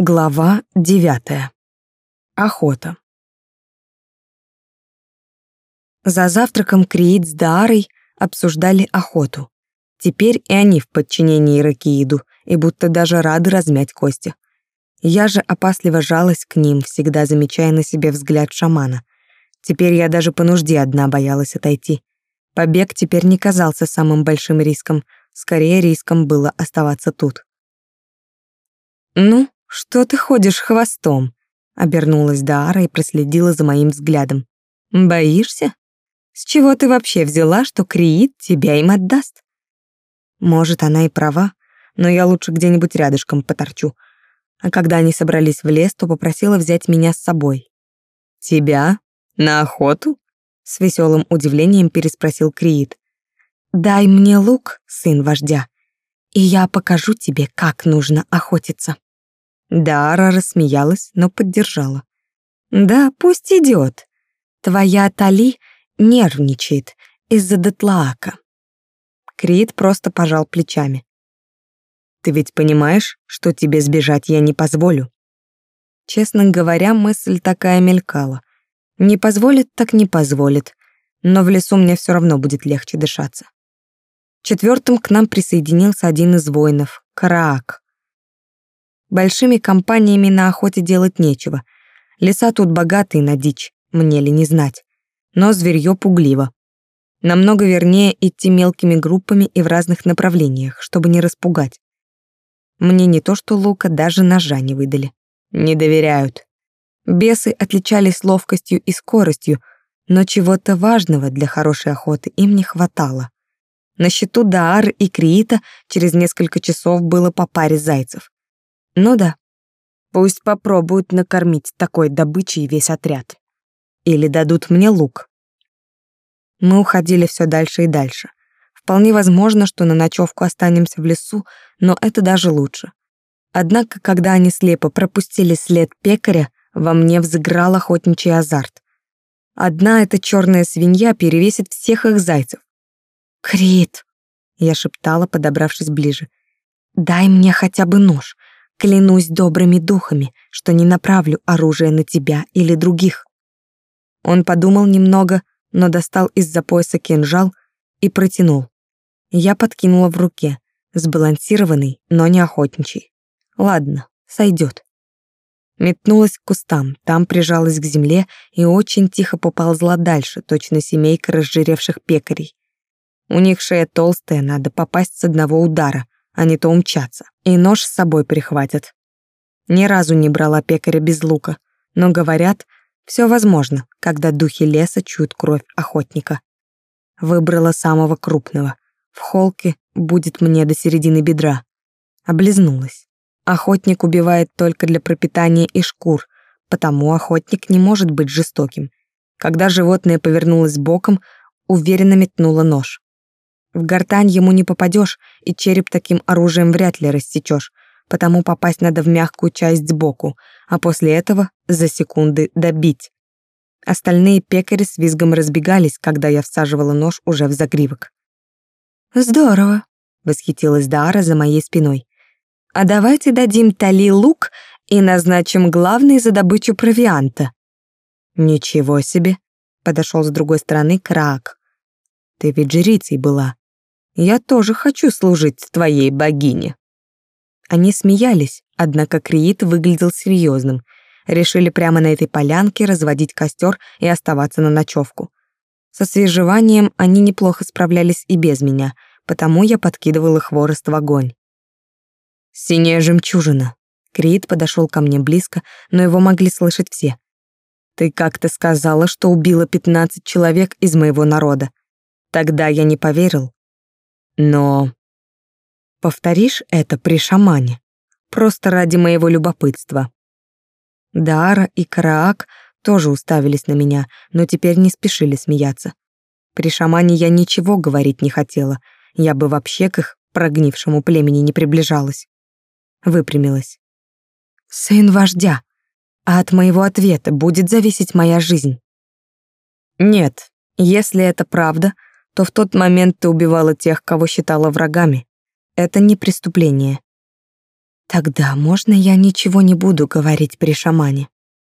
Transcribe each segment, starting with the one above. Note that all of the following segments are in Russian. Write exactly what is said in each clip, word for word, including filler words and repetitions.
Глава девятая. Охота. За завтраком Криит с Даарой обсуждали охоту. Теперь и они в подчинении Иракеиду, и будто даже рады размять кости. Я же опасливо жалась к ним, всегда замечая на себе взгляд шамана. Теперь я даже по нужде одна боялась отойти. Побег теперь не казался самым большим риском, скорее риском было оставаться тут. «Ну, что ты ходишь хвостом?» — обернулась Даара и проследила за моим взглядом. «Боишься? С чего ты вообще взяла, что Криит тебя им отдаст?» Может, она и права, но я лучше где-нибудь рядышком поторчу. А когда они собрались в лес, то попросила взять меня с собой. «Тебя? На охоту?» — с веселым удивлением переспросил Криит. «Дай мне лук, сын вождя, и я покажу тебе, как нужно охотиться». Даара рассмеялась, но поддержала. «Да, пусть идет. Твоя Тали нервничает из-за Детлаака». Криит просто пожал плечами. «Ты ведь понимаешь, что тебе сбежать я не позволю?» Честно говоря, мысль такая мелькала. Не позволит, так не позволит, но в лесу мне все равно будет легче дышаться. Четвертым к нам присоединился один из воинов, Караак. Большими компаниями на охоте делать нечего. Леса тут богатые на дичь, мне ли не знать. Но зверьё пугливо. Намного вернее идти мелкими группами и в разных направлениях, чтобы не распугать. Мне не то что лука, даже ножа не выдали. Не доверяют. Бесы отличались ловкостью и скоростью, но чего-то важного для хорошей охоты им не хватало. На счету Даары и Криита через несколько часов было по паре зайцев. Ну да, пусть попробуют накормить такой добычей весь отряд. Или дадут мне лук. Мы уходили все дальше и дальше. Вполне возможно, что на ночевку останемся в лесу, но это даже лучше. Однако, когда они слепо пропустили след пекаря, во мне взыграл охотничий азарт. Одна эта черная свинья перевесит всех их зайцев. «Крит!» — я шептала, подобравшись ближе. «Дай мне хотя бы нож. Клянусь добрыми духами, что не направлю оружие на тебя или других». Он подумал немного, но достал из-за пояса кинжал и протянул. Я подкинула в руке, сбалансированный, но не охотничий. Ладно, сойдет. Метнулась к кустам, там прижалась к земле и очень тихо поползла дальше, точно семейка разжиревших пекарей. У них шея толстая, надо попасть с одного удара, а не то умчаться. И нож с собой прихватят. Ни разу не брала пекаря без лука, но, говорят, все возможно, когда духи леса чуют кровь охотника. Выбрала самого крупного. В холке будет мне до середины бедра. Облизнулась. Охотник убивает только для пропитания и шкур, потому охотник не может быть жестоким. Когда животное повернулось боком, уверенно метнула нож. В гортань ему не попадешь, и череп таким оружием вряд ли рассечешь, потому попасть надо в мягкую часть сбоку, а после этого за секунды добить. Остальные пекари с визгом разбегались, когда я всаживала нож уже в загривок. «Здорово», — восхитилась Даара за моей спиной. «А давайте дадим Тали лук и назначим главной за добычу провианта». «Ничего себе», — подошел с другой стороны Краак. «Ты ведь жрицей была. Я тоже хочу служить твоей богине». Они смеялись, однако Криит выглядел серьезным. Решили прямо на этой полянке разводить костер и оставаться на ночевку. Со свежеванием они неплохо справлялись и без меня, потому я подкидывала хворост в огонь. «Синяя жемчужина». Криит подошел ко мне близко, но его могли слышать все. «Ты как-то сказала, что убила пятнадцать человек из моего народа. Тогда я не поверил. Но повторишь это при шамане, просто ради моего любопытства». Даара и Караак тоже уставились на меня, но теперь не спешили смеяться. При шамане я ничего говорить не хотела, я бы вообще к их прогнившему племени не приближалась. Выпрямилась. «Сын вождя, а от моего ответа будет зависеть моя жизнь?» «Нет, если это правда, то в тот момент ты убивала тех, кого считала врагами. Это не преступление». Тогда можно я ничего не буду говорить при шамане?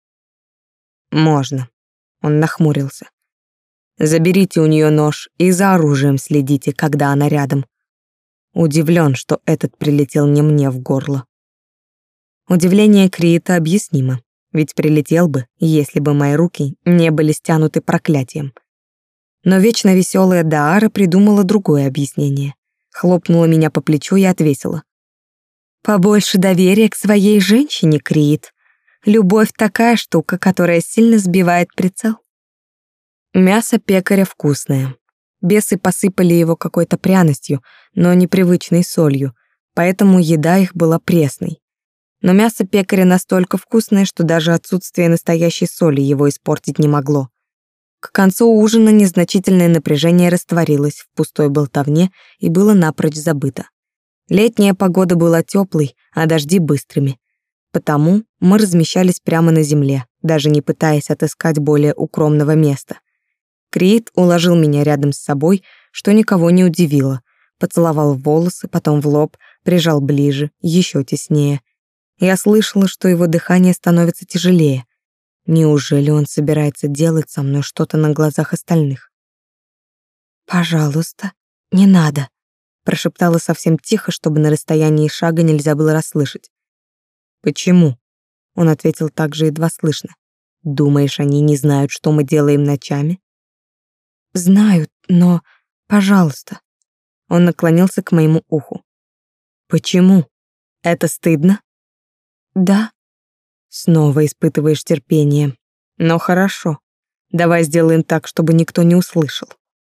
Можно. Он нахмурился. Заберите у нее нож и за оружием следите, когда она рядом. Удивлен, что этот прилетел не мне в горло. Удивление Криита объяснимо, ведь прилетел бы, если бы мои руки не были стянуты проклятием. Но вечно веселая Даара придумала другое объяснение. Хлопнула меня по плечу и ответила. Побольше доверия к своей женщине, Криит. Любовь такая штука, которая сильно сбивает прицел. Мясо пекаря вкусное. Бесы посыпали его какой-то пряностью, но непривычной солью, поэтому еда их была пресной. Но мясо пекаря настолько вкусное, что даже отсутствие настоящей соли его испортить не могло. К концу ужина незначительное напряжение растворилось в пустой болтовне и было напрочь забыто. Летняя погода была теплой, а дожди быстрыми. Потому мы размещались прямо на земле, даже не пытаясь отыскать более укромного места. Криит уложил меня рядом с собой, что никого не удивило. Поцеловал в волосы, потом в лоб, прижал ближе, еще теснее. Я слышала, что его дыхание становится тяжелее. Неужели он собирается делать со мной что-то на глазах остальных? «Пожалуйста, не надо», — прошептала совсем тихо, чтобы на расстоянии шага нельзя было расслышать. «Почему?» — он ответил также едва слышно. «Думаешь, они не знают, что мы делаем ночами?» «Знают, но, пожалуйста». Он наклонился к моему уху. «Почему? Это стыдно?» «Да». «Снова испытываешь терпение. Но хорошо. Давай сделаем так, чтобы никто не услышал».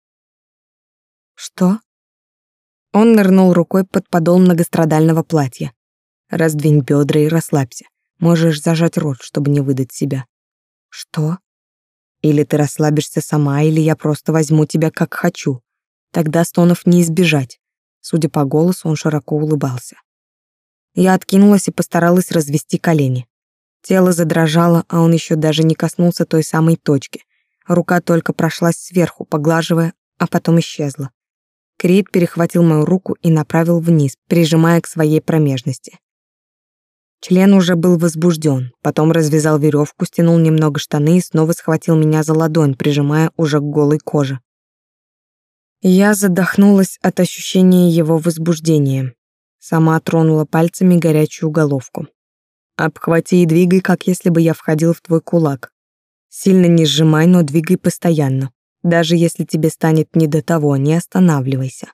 «Что?» Он нырнул рукой под подол многострадального платья. «Раздвинь бедра и расслабься. Можешь зажать рот, чтобы не выдать себя». «Что?» «Или ты расслабишься сама, или я просто возьму тебя как хочу. Тогда стонов не избежать». Судя по голосу, он широко улыбался. Я откинулась и постаралась развести колени. Тело задрожало, а он еще даже не коснулся той самой точки. Рука только прошлась сверху, поглаживая, а потом исчезла. Криит перехватил мою руку и направил вниз, прижимая к своей промежности. Член уже был возбужден, потом развязал веревку, стянул немного штаны и снова схватил меня за ладонь, прижимая уже к голой коже. Я задохнулась от ощущения его возбуждения. Сама тронула пальцами горячую головку. «Обхвати и двигай, как если бы я входил в твой кулак. Сильно не сжимай, но двигай постоянно. Даже если тебе станет не до того, не останавливайся».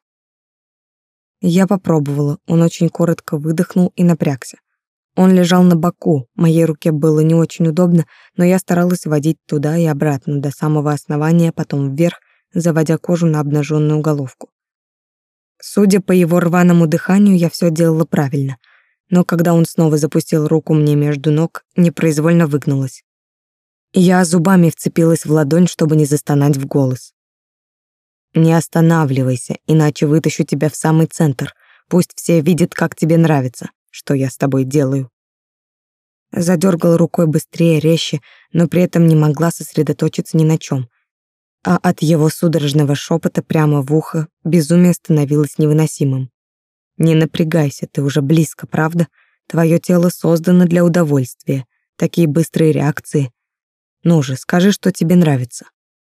Я попробовала, он очень коротко выдохнул и напрягся. Он лежал на боку, моей руке было не очень удобно, но я старалась водить туда и обратно, до самого основания, потом вверх, заводя кожу на обнаженную головку. Судя по его рваному дыханию, я все делала правильно, но когда он снова запустил руку мне между ног, непроизвольно выгнулась. Я зубами вцепилась в ладонь, чтобы не застонать в голос. «Не останавливайся, иначе вытащу тебя в самый центр. Пусть все видят, как тебе нравится, что я с тобой делаю». Задергала рукой быстрее, резче, но при этом не могла сосредоточиться ни на чем. А от его судорожного шепота прямо в ухо безумие становилось невыносимым. «Не напрягайся, ты уже близко, правда? Твое тело создано для удовольствия. Такие быстрые реакции. Ну же, скажи, что тебе нравится».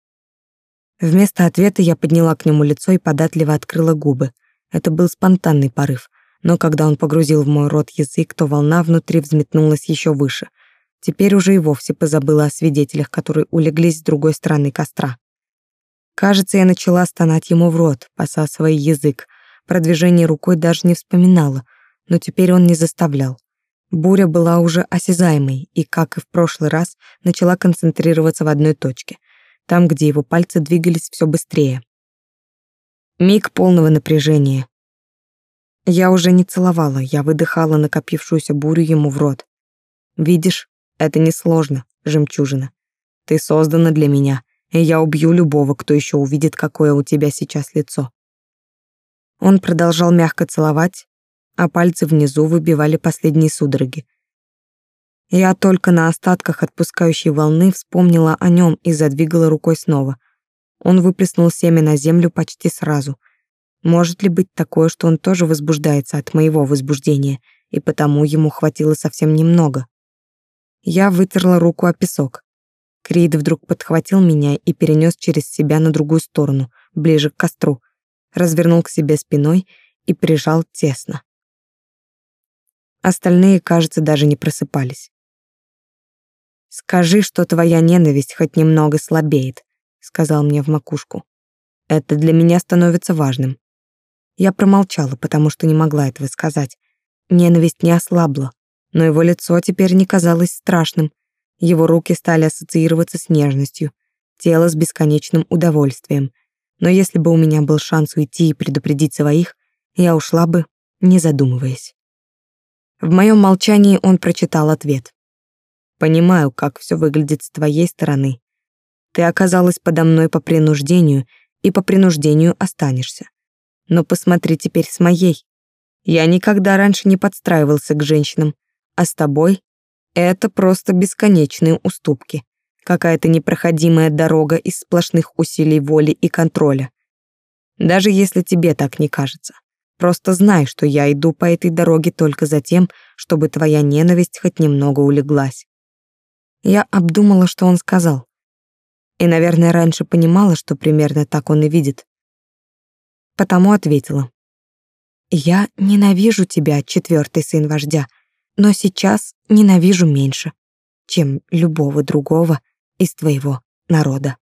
Вместо ответа я подняла к нему лицо и податливо открыла губы. Это был спонтанный порыв, но когда он погрузил в мой рот язык, то волна внутри взметнулась еще выше. Теперь уже и вовсе позабыла о свидетелях, которые улеглись с другой стороны костра. Кажется, я начала стонать ему в рот, посасывая язык. Про движение рукой даже не вспоминала, но теперь он не заставлял. Буря была уже осязаемой и, как и в прошлый раз, начала концентрироваться в одной точке, там, где его пальцы двигались все быстрее. Миг полного напряжения. Я уже не целовала, я выдыхала накопившуюся бурю ему в рот. «Видишь, это несложно, жемчужина. Ты создана для меня, и я убью любого, кто еще увидит, какое у тебя сейчас лицо». Он продолжал мягко целовать, а пальцы внизу выбивали последние судороги. Я только на остатках отпускающей волны вспомнила о нем и задвигала рукой снова. Он выплеснул семя на землю почти сразу. Может ли быть такое, что он тоже возбуждается от моего возбуждения, и потому ему хватило совсем немного. Я вытерла руку о песок. Крид вдруг подхватил меня и перенес через себя на другую сторону, ближе к костру, развернул к себе спиной и прижал тесно. Остальные, кажется, даже не просыпались. «Скажи, что твоя ненависть хоть немного слабеет», — сказал мне в макушку. «Это для меня становится важным». Я промолчала, потому что не могла этого сказать. Ненависть не ослабла, но его лицо теперь не казалось страшным. Его руки стали ассоциироваться с нежностью, тело с бесконечным удовольствием. Но если бы у меня был шанс уйти и предупредить своих, я ушла бы, не задумываясь. В моем молчании он прочитал ответ. «Понимаю, как все выглядит с твоей стороны. Ты оказалась подо мной по принуждению, и по принуждению останешься. Но посмотри теперь с моей. Я никогда раньше не подстраивался к женщинам, а с тобой это просто бесконечные уступки, какая-то непроходимая дорога из сплошных усилий воли и контроля. Даже если тебе так не кажется, просто знай, что я иду по этой дороге только за тем, чтобы твоя ненависть хоть немного улеглась». Я обдумала, что он сказал. И, наверное, раньше понимала, что примерно так он и видит. Потому ответила. «Я ненавижу тебя, четвертый сын вождя, но сейчас ненавижу меньше, чем любого другого из твоего народа».